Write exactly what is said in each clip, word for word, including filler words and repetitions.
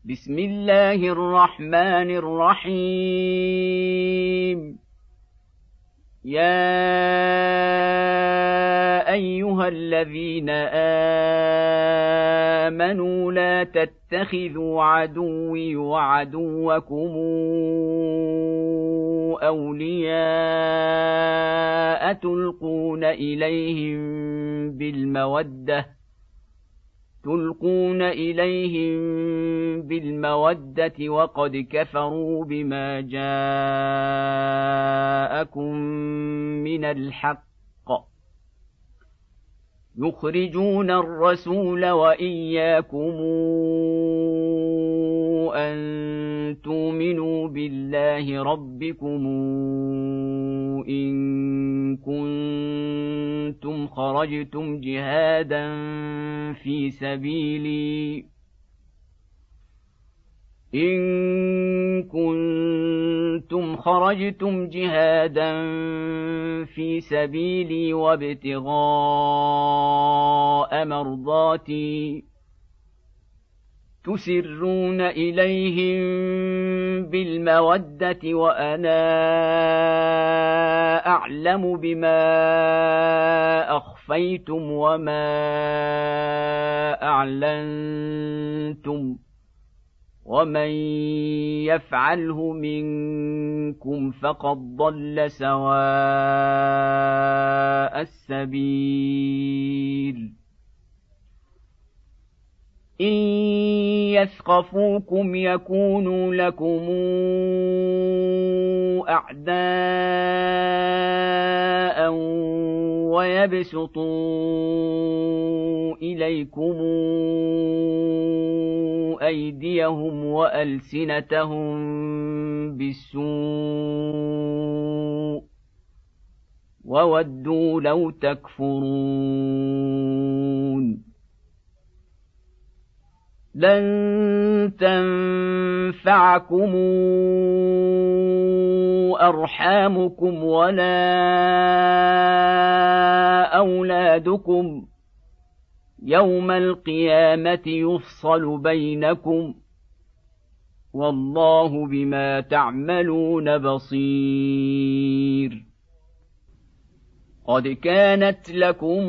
بسم الله الرحمن الرحيم. يا أيها الذين آمنوا لا تتخذوا عدوي وعدوكم أولياء تلقون إليهم بالمودة تلقون إليهم بالمودة وقد كفروا بما جاءكم من الحق يخرجون الرسول وإياكم أن تؤمنوا بالله ربكم إن كنتم خرجتم جهادا في سبيلي إن كنتم خرجتم جهادا في سبيلي وابتغاء مرضاتي تسرون إليهم بالمودة وأنا أعلم بما أخفيتم وما أعلنتم ومن يفعله منكم فقد ضل سواء السبيل إن يثقفوكم يكونوا لكم أعداء ويبسطوا إليكم أيديهم وألسنتهم بالسوء وودوا لو تكفرون لن تنفعكم أرحامكم ولا أولادكم يوم القيامة يفصل بينكم والله بما تعملون بصير. قد كانت لكم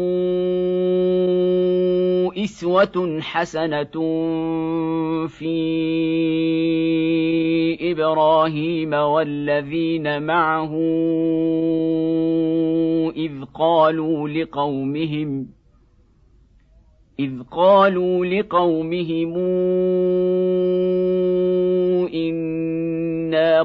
أسوة حسنة في إبراهيم والذين معه إذ قالوا لقومهم إذ قالوا لقومهم إنا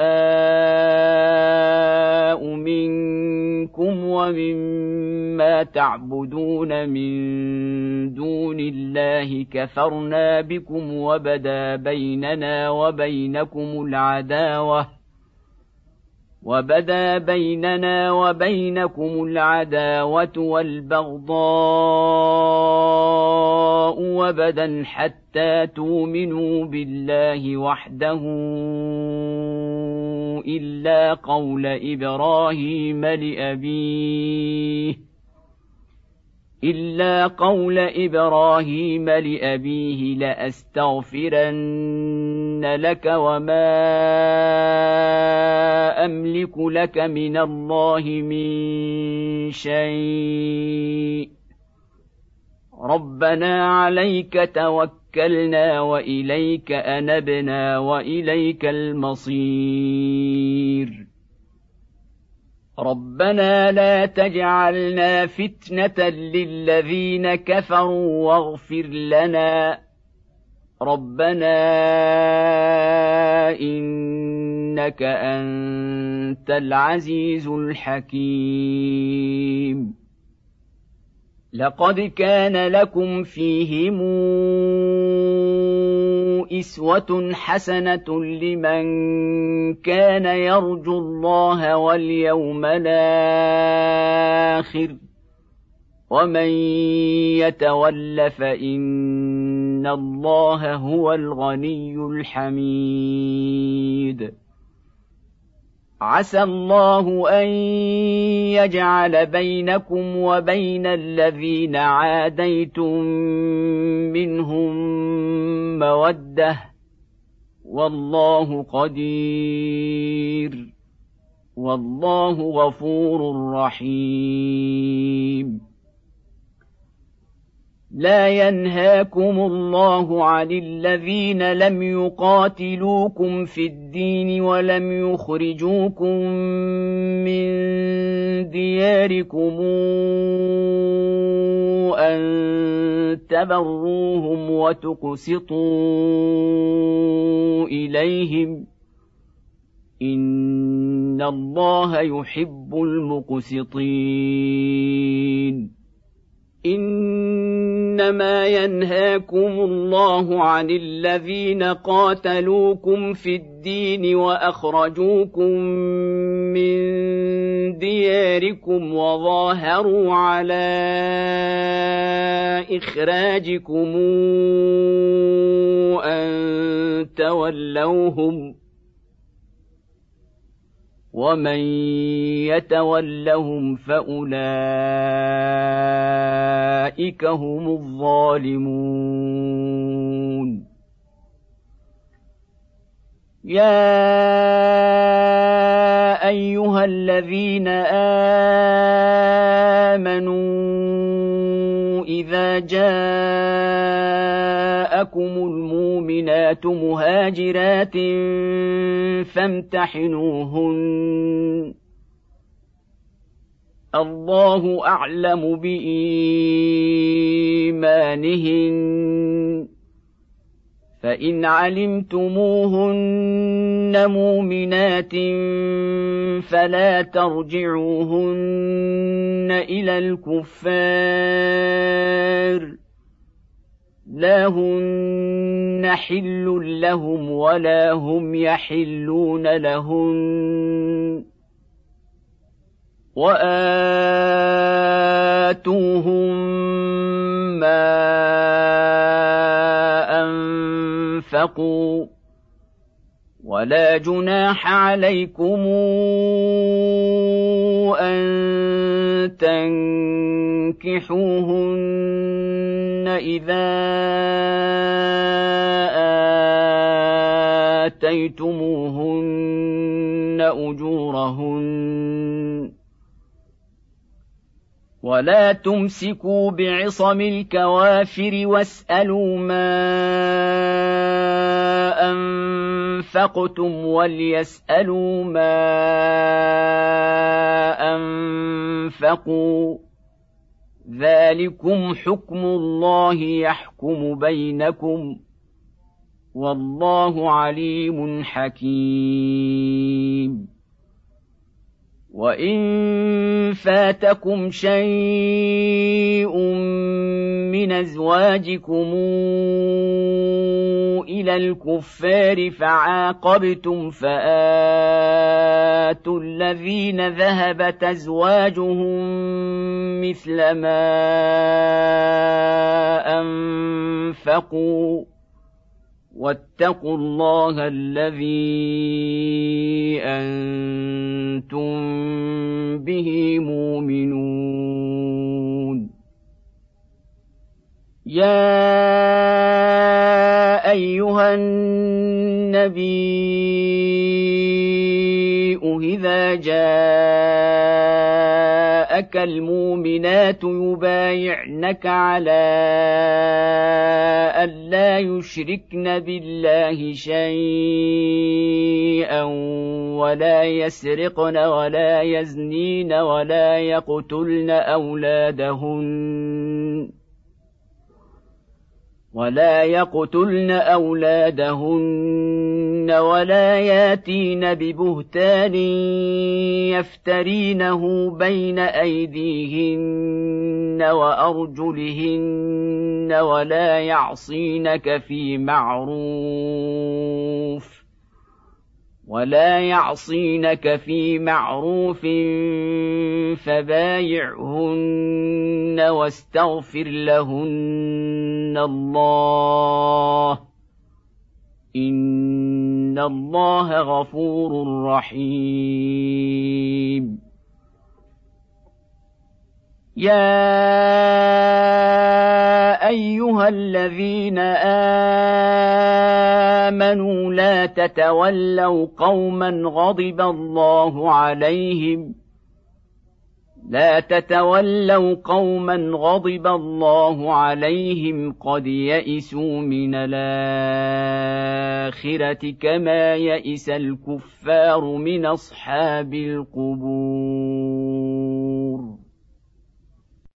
براء منكم ومما تعبدون من دون الله كفرنا بكم وبدا بيننا وبينكم العداوة وبدا بيننا وبينكم العداوة والبغضاء وبدا حتى تؤمنوا بالله وحده إلا قول إبراهيم لأبيه إلا قول إبراهيم لأبيه لأستغفرن لك وما أملك لك من الله من شيء ربنا عليك توكلنا وإليك أنبنا وإليك المصير ربنا لا تجعلنا فتنة للذين كفروا واغفر لنا ربنا إنك أنت العزيز الحكيم. لقد كان لكم فيهم أسوة حسنة لمن كان يرجو الله واليوم الآخر ومن يتول فإن الله هو الغني الحميد. عسى الله أن يجعل بينكم وبين الذين عاديتم منهم موده والله قدير والله غفور رحيم. لا ينهاكم الله عن الذين لم يقاتلوكم في الدين ولم يخرجوكم من دياركم أن تبروهم وتقسطوا إليهم إن الله يحب المقسطين. إنما ينهاكم الله عن الذين قاتلوكم في الدين وأخرجوكم من دياركم وظاهروا على إخراجكم أن تولوهم ومن يتولهم فأولئك هم الظالمون. يا أيها الذين آمنوا إذا جاءكم المؤمنات مهاجرات فامتحنوهن الله أعلم بإيمانهن فإن علمتموهن مؤمنات فلا ترجعوهن إلى الكفار لا هن حل لهم ولا هم يحلون لهن وآتوهم ما أنفقوا ولا جناح عليكم أن تنكحوهن إذا آتيتموهن أجورهن ولا تمسكوا بعصم الكوافر واسألوا ما أنفقتم وليسألوا ما أنفقوا ذلكم حكم الله يحكم بينكم والله عليم حكيم. وإن فاتكم شيء من أزواجكم إلى الكفار فعاقبتم فآتوا الذين ذهبت أزواجهم مثل ما أنفقوا واتقوا الله الذي أنتم به مؤمنون. يا أيها النبي إذا جاءك المؤمنات يبايعنك على ألا يشركن بالله شيئا ولا يسرقن ولا يزنين ولا يقتلن أولادهن ولا يقتلن أولادهن ولا ياتين ببهتان يفترينه بين أيديهن وأرجلهن ولا يعصينك في معروف ولا يعصينك في معروف فبايعهن واستغفر لهن الله إن الله غفور رحيم. يا أيها الذين آمنوا لا تتولوا قوما غضب الله عليهم لا تتولوا قوما غضب الله عليهم قد يئسوا من الآخرة كما يئس الكفار من أصحاب القبور.